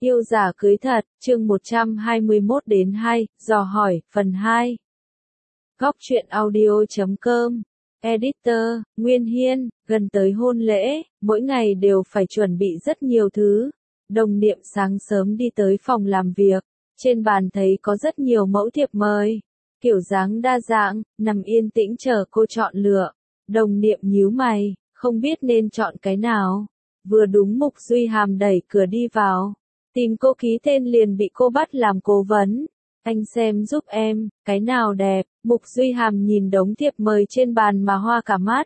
Yêu giả cưới thật, chương 121 đến 2, dò hỏi, phần 2. Góc truyện audio.com. Editor, Nguyên Hiên, gần tới hôn lễ, mỗi ngày đều phải chuẩn bị rất nhiều thứ. Đồng Niệm sáng sớm đi tới phòng làm việc, trên bàn thấy có rất nhiều mẫu thiệp mời, kiểu dáng đa dạng, nằm yên tĩnh chờ cô chọn lựa. Đồng Niệm nhíu mày, không biết nên chọn cái nào. Vừa đúng Mục Duy Hàm đẩy cửa đi vào, tìm cô ký tên liền bị cô bắt làm cố vấn. Anh xem giúp em, cái nào đẹp. Mục Duy Hàm nhìn đống thiệp mời trên bàn mà hoa cả mắt.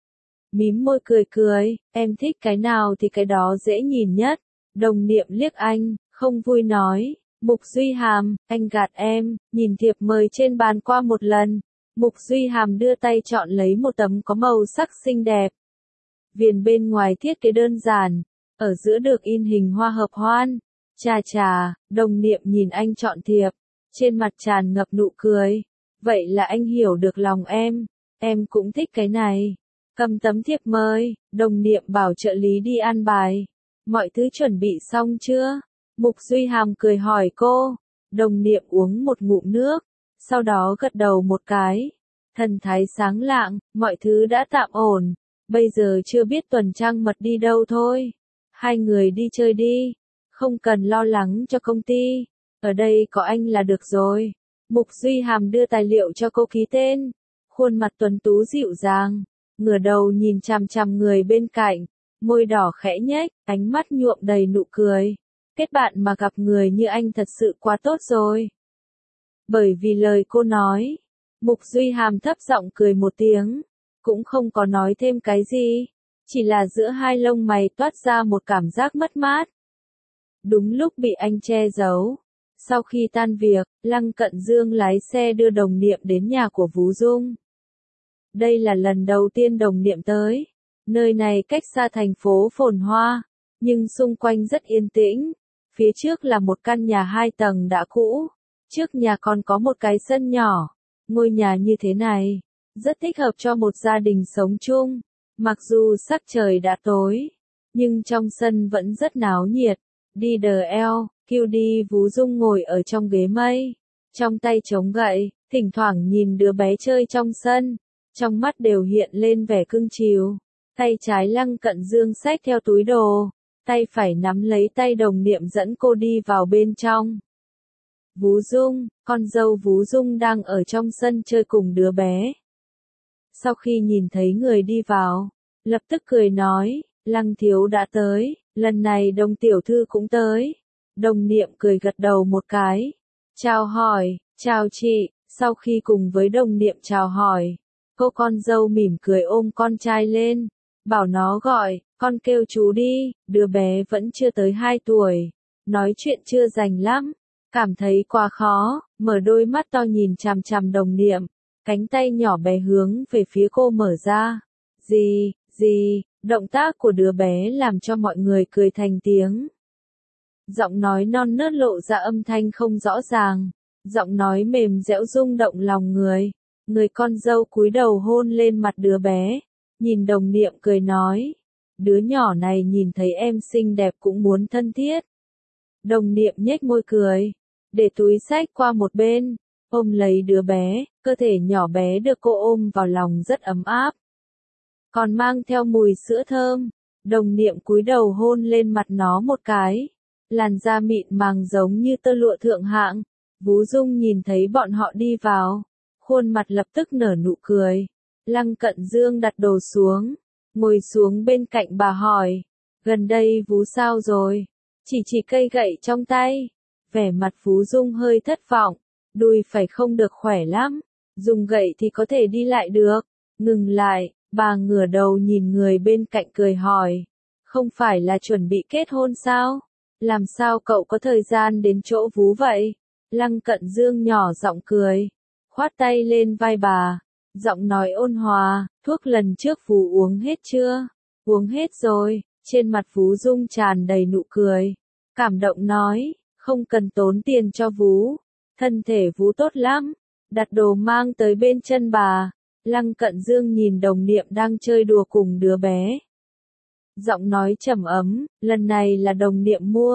Mím môi cười cười, em thích cái nào thì cái đó dễ nhìn nhất. Đồng Niệm liếc anh, không vui nói, Mục Duy Hàm, anh gạt em. Nhìn thiệp mời trên bàn qua một lần, Mục Duy Hàm đưa tay chọn lấy một tấm có màu sắc xinh đẹp. Viền bên ngoài thiết kế đơn giản, ở giữa được in hình hoa hợp hoan. Chà chà, Đồng Niệm nhìn anh chọn thiệp, trên mặt tràn ngập nụ cười. Vậy là anh hiểu được lòng em cũng thích cái này. Cầm tấm thiệp mời, Đồng Niệm bảo trợ lý đi an bài. Mọi thứ chuẩn bị xong chưa? Mục Duy Hàm cười hỏi cô. Đồng Niệm uống một ngụm nước, sau đó gật đầu một cái. Thần thái sáng lạng, mọi thứ đã tạm ổn. Bây giờ chưa biết tuần trăng mật đi đâu thôi. Hai người đi chơi đi, không cần lo lắng cho công ty. Ở đây có anh là được rồi. Mục Duy Hàm đưa tài liệu cho cô ký tên. Khuôn mặt tuấn tú dịu dàng, ngửa đầu nhìn chằm chằm người bên cạnh, môi đỏ khẽ nhếch, ánh mắt nhuộm đầy nụ cười. Kết bạn mà gặp người như anh thật sự quá tốt rồi. Bởi vì lời cô nói, Mục Duy Hàm thấp giọng cười một tiếng, cũng không có nói thêm cái gì, chỉ là giữa hai lông mày toát ra một cảm giác mất mát. Đúng lúc bị anh che giấu. Sau khi tan việc, Lăng Cận Dương lái xe đưa Đồng Niệm đến nhà của Vú Dung. Đây là lần đầu tiên Đồng Niệm tới. Nơi này cách xa thành phố phồn hoa, nhưng xung quanh rất yên tĩnh. Phía trước là một căn nhà 2 tầng đã cũ. Trước nhà còn có một cái sân nhỏ. Ngôi nhà như thế này, rất thích hợp cho một gia đình sống chung. Mặc dù sắc trời đã tối, nhưng trong sân vẫn rất náo nhiệt. Đi đờ eo, kêu đi. Vú Dung ngồi ở trong ghế mây, trong tay chống gậy, thỉnh thoảng nhìn đứa bé chơi trong sân, trong mắt đều hiện lên vẻ cưng chiều. Tay trái Lăng Cận Dương xách theo túi đồ, tay phải nắm lấy tay Đồng Niệm dẫn cô đi vào bên trong. Vú Dung, con dâu Vú Dung đang ở trong sân chơi cùng đứa bé. Sau khi nhìn thấy người đi vào, lập tức cười nói, Lăng thiếu đã tới, lần này Đồng tiểu thư cũng tới. Đồng Niệm cười gật đầu một cái. Chào hỏi, chào chị. Sau khi cùng với Đồng Niệm chào hỏi, cô con dâu mỉm cười ôm con trai lên, bảo nó gọi, con kêu chú đi. Đứa bé vẫn chưa tới 2 tuổi, nói chuyện chưa rành lắm, cảm thấy quá khó, mở đôi mắt to nhìn chằm chằm Đồng Niệm, cánh tay nhỏ bé hướng về phía cô mở ra. Gì, động tác của đứa bé làm cho mọi người cười thành tiếng. Giọng nói non nớt lộ ra âm thanh không rõ ràng, giọng nói mềm dẻo rung động lòng người. Người con dâu cúi đầu hôn lên mặt đứa bé, nhìn Đồng Niệm cười nói, đứa nhỏ này nhìn thấy em xinh đẹp cũng muốn thân thiết. Đồng Niệm nhếch môi cười, để túi xách qua một bên, ôm lấy đứa bé, cơ thể nhỏ bé được cô ôm vào lòng rất ấm áp, còn mang theo mùi sữa thơm. Đồng Niệm cúi đầu hôn lên mặt nó một cái, làn da mịn màng giống như tơ lụa thượng hạng. Vú Dung nhìn thấy bọn họ đi vào, khuôn mặt lập tức nở nụ cười. Lăng Cận Dương đặt đồ xuống, ngồi xuống bên cạnh bà hỏi, gần đây Vú sao rồi? Chỉ cây gậy trong tay. Vẻ mặt Vú Dung hơi thất vọng, đùi phải không được khỏe lắm, dùng gậy thì có thể đi lại được. Ngừng lại, bà ngửa đầu nhìn người bên cạnh cười hỏi, không phải là chuẩn bị kết hôn sao? Làm sao cậu có thời gian đến chỗ Vú vậy? Lăng Cận Dương nhỏ giọng cười, khoát tay lên vai bà, giọng nói ôn hòa, thuốc lần trước Vú uống hết chưa? Uống hết rồi. Trên mặt Vú Dung tràn đầy nụ cười, cảm động nói, không cần tốn tiền cho Vú, thân thể Vú tốt lắm. Đặt đồ mang tới bên chân bà. Lăng Cận Dương nhìn Đồng Niệm đang chơi đùa cùng đứa bé, giọng nói trầm ấm, lần này là Đồng Niệm mua,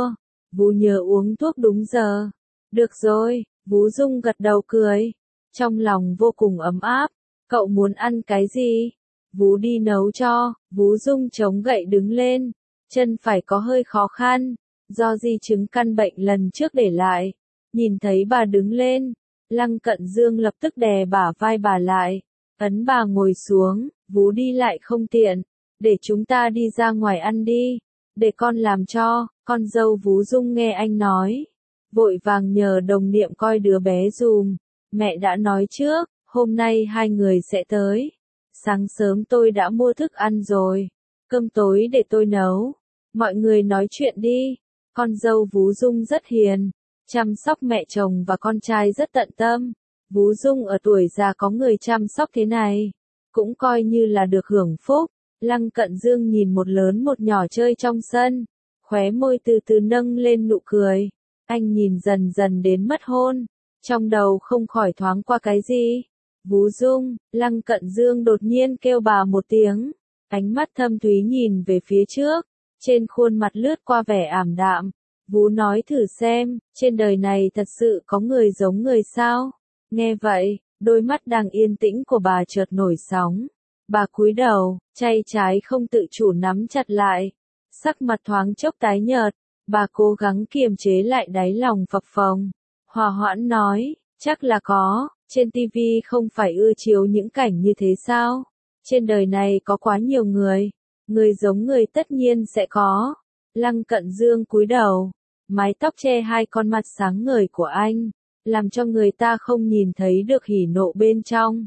Vú nhớ uống thuốc đúng giờ. Được rồi, Vú Dung gật đầu cười. Trong lòng vô cùng ấm áp. Cậu muốn ăn cái gì? Vú đi nấu cho. Vú Dung chống gậy đứng lên. Chân phải có hơi khó khăn. Do di chứng căn bệnh lần trước để lại. Nhìn thấy bà đứng lên. Lăng Cận Dương lập tức đè bả vai bà lại. Ấn bà ngồi xuống. Vú đi lại không tiện. Để chúng ta đi ra ngoài ăn đi. Để con làm cho. Con dâu Vú Dung nghe anh nói. Vội vàng nhờ đồng niệm coi đứa bé dùm. Mẹ đã nói trước, hôm nay hai người sẽ tới. Sáng sớm tôi đã mua thức ăn rồi. Cơm tối để tôi nấu. Mọi người nói chuyện đi. Con dâu Vú Dung rất hiền. Chăm sóc mẹ chồng và con trai rất tận tâm. Vú Dung ở tuổi già có người chăm sóc thế này. Cũng coi như là được hưởng phúc. Lăng Cận Dương nhìn một lớn một nhỏ chơi trong sân. Khóe môi từ từ nâng lên nụ cười. Anh nhìn dần dần đến mất hôn. Trong đầu không khỏi thoáng qua cái gì. Vú Dung, Lăng Cận Dương đột nhiên kêu bà một tiếng. Ánh mắt thâm thúy nhìn về phía trước. Trên khuôn mặt lướt qua vẻ ảm đạm. Vú nói thử xem, trên đời này thật sự có người giống người sao? Nghe vậy, đôi mắt đang yên tĩnh của bà chợt nổi sóng. Bà cúi đầu, tay trái không tự chủ nắm chặt lại. Sắc mặt thoáng chốc tái nhợt. Bà cố gắng kiềm chế lại đáy lòng phập phồng. Hòa hoãn nói, chắc là có, trên tivi không phải ưa chiếu những cảnh như thế sao? Trên đời này có quá nhiều người giống người tất nhiên sẽ có. Lăng Cận Dương cúi đầu, mái tóc che hai con mắt sáng ngời của anh, làm cho người ta không nhìn thấy được hỉ nộ bên trong.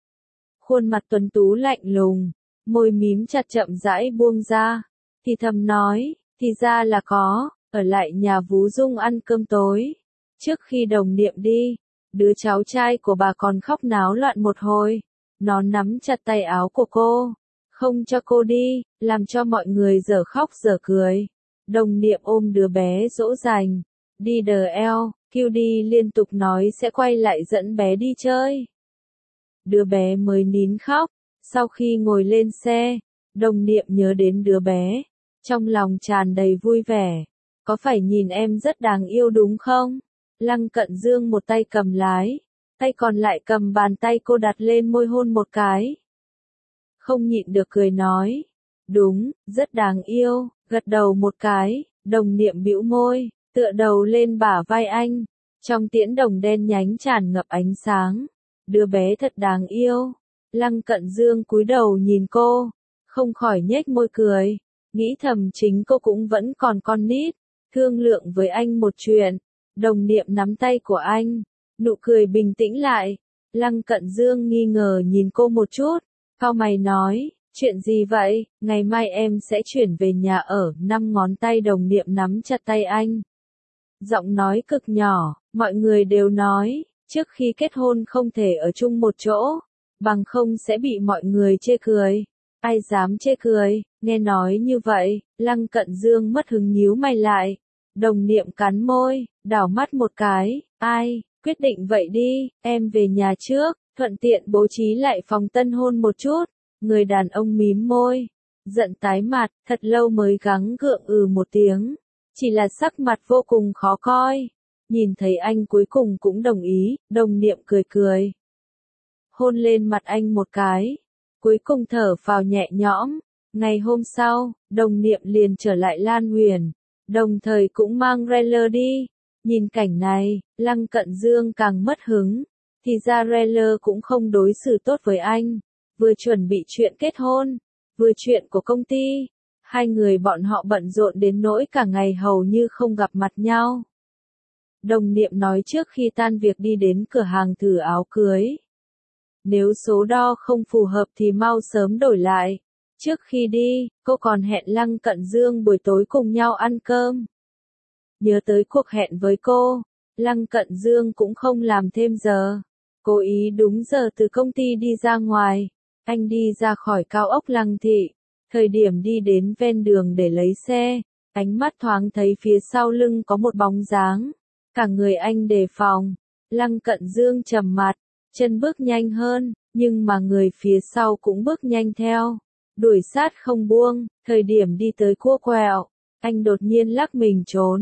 Khuôn mặt tuấn tú lạnh lùng, môi mím chặt chậm rãi buông ra, thì thầm nói, thì ra là có, ở lại nhà Vú Dung ăn cơm tối. Trước khi đồng niệm đi, đứa cháu trai của bà còn khóc náo loạn một hồi. Nó nắm chặt tay áo của cô, không cho cô đi, làm cho mọi người dở khóc dở cười. Đồng niệm ôm đứa bé dỗ dành, đi đờ eo, kêu đi liên tục nói sẽ quay lại dẫn bé đi chơi. Đứa bé mới nín khóc, sau khi ngồi lên xe, đồng niệm nhớ đến đứa bé, trong lòng tràn đầy vui vẻ. Có phải nhìn em rất đáng yêu đúng không? Lăng Cận Dương một tay cầm lái, tay còn lại cầm bàn tay cô đặt lên môi hôn một cái. Không nhịn được cười nói, đúng, rất đáng yêu, gật đầu một cái, đồng niệm bĩu môi, tựa đầu lên bả vai anh. Trong tiễn đồng đen nhánh tràn ngập ánh sáng, đứa bé thật đáng yêu. Lăng Cận Dương cúi đầu nhìn cô, không khỏi nhếch môi cười, nghĩ thầm chính cô cũng vẫn còn con nít. Thương lượng với anh một chuyện. Đồng niệm nắm tay của anh, nụ cười bình tĩnh lại. Lăng Cận Dương nghi ngờ nhìn cô một chút, cau mày nói, chuyện gì vậy? Ngày mai em sẽ chuyển về nhà ở. 5 ngón tay đồng niệm nắm chặt tay anh. Giọng nói cực nhỏ, mọi người đều nói, trước khi kết hôn không thể ở chung một chỗ, bằng không sẽ bị mọi người chê cười. Ai dám chê cười? Nghe nói như vậy, Lăng Cận Dương mất hứng nhíu mày lại. Đồng niệm cắn môi, đảo mắt một cái, ai, quyết định vậy đi, em về nhà trước, thuận tiện bố trí lại phòng tân hôn một chút. Người đàn ông mím môi, giận tái mặt, thật lâu mới gắng gượng một tiếng, chỉ là sắc mặt vô cùng khó coi. Nhìn thấy anh cuối cùng cũng đồng ý, đồng niệm cười cười. Hôn lên mặt anh một cái, cuối cùng thở phào nhẹ nhõm. Ngày hôm sau, đồng niệm liền trở lại Lan Huyền. Đồng thời cũng mang Railer đi. Nhìn cảnh này, Lăng Cận Dương càng mất hứng. Thì ra Railer cũng không đối xử tốt với anh. Vừa chuẩn bị chuyện kết hôn, vừa chuyện của công ty. Hai người bọn họ bận rộn đến nỗi cả ngày hầu như không gặp mặt nhau. Đồng niệm nói trước khi tan việc đi đến cửa hàng thử áo cưới. Nếu số đo không phù hợp thì mau sớm đổi lại. Trước khi đi, cô còn hẹn Lăng Cận Dương buổi tối cùng nhau ăn cơm. Nhớ tới cuộc hẹn với cô, Lăng Cận Dương cũng không làm thêm giờ. Cố ý đúng giờ từ công ty đi ra ngoài. Anh đi ra khỏi cao ốc Lăng Thị. Thời điểm đi đến ven đường để lấy xe, ánh mắt thoáng thấy phía sau lưng có một bóng dáng. Cả người anh đề phòng. Lăng Cận Dương trầm mặt, chân bước nhanh hơn, nhưng mà người phía sau cũng bước nhanh theo. Đuổi sát không buông, thời điểm đi tới cua quẹo, anh đột nhiên lắc mình trốn,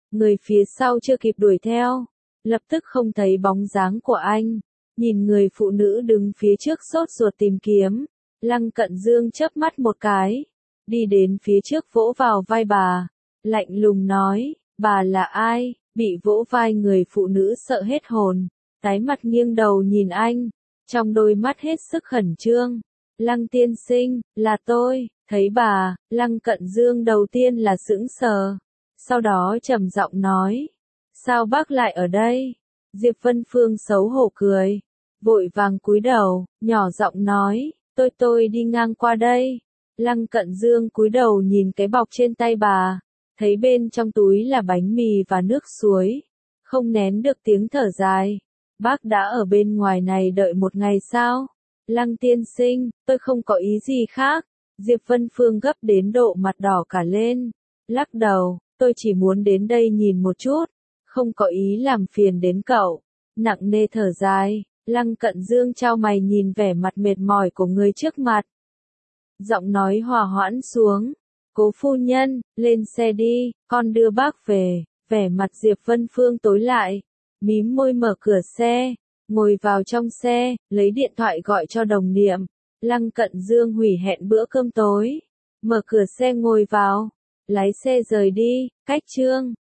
Người phía sau chưa kịp đuổi theo, lập tức không thấy bóng dáng của anh. Nhìn người phụ nữ đứng phía trước sốt ruột tìm kiếm, Lăng Cận Dương chớp mắt một cái, đi đến phía trước vỗ vào vai bà, lạnh lùng nói, bà là ai? Bị vỗ vai người phụ nữ sợ hết hồn, tái mặt nghiêng đầu nhìn anh, trong đôi mắt hết sức khẩn trương. Lăng tiên sinh, là tôi. Thấy bà, Lăng Cận Dương đầu tiên là sững sờ, sau đó trầm giọng nói, sao bác lại ở đây? Diệp Vân Phương xấu hổ cười, vội vàng cúi đầu, nhỏ giọng nói, tôi đi ngang qua đây. Lăng Cận Dương cúi đầu nhìn cái bọc trên tay bà, thấy bên trong túi là bánh mì và nước suối, không nén được tiếng thở dài. Bác đã ở bên ngoài này đợi một ngày sao? Lăng tiên sinh, tôi không có ý gì khác. Diệp Vân Phương gấp đến độ mặt đỏ cả lên, lắc đầu, tôi chỉ muốn đến đây nhìn một chút, không có ý làm phiền đến cậu. Nặng nề thở dài, Lăng Cận Dương chau mày nhìn vẻ mặt mệt mỏi của người trước mặt. Giọng nói hòa hoãn xuống, cố phu nhân, lên xe đi, con đưa bác về. Vẻ mặt Diệp Vân Phương tối lại, mím môi mở cửa xe, ngồi vào trong xe, lấy điện thoại gọi cho đồng niệm. Lăng Cận Dương hủy hẹn bữa cơm tối, mở cửa xe ngồi vào, lái xe rời đi. Cách chương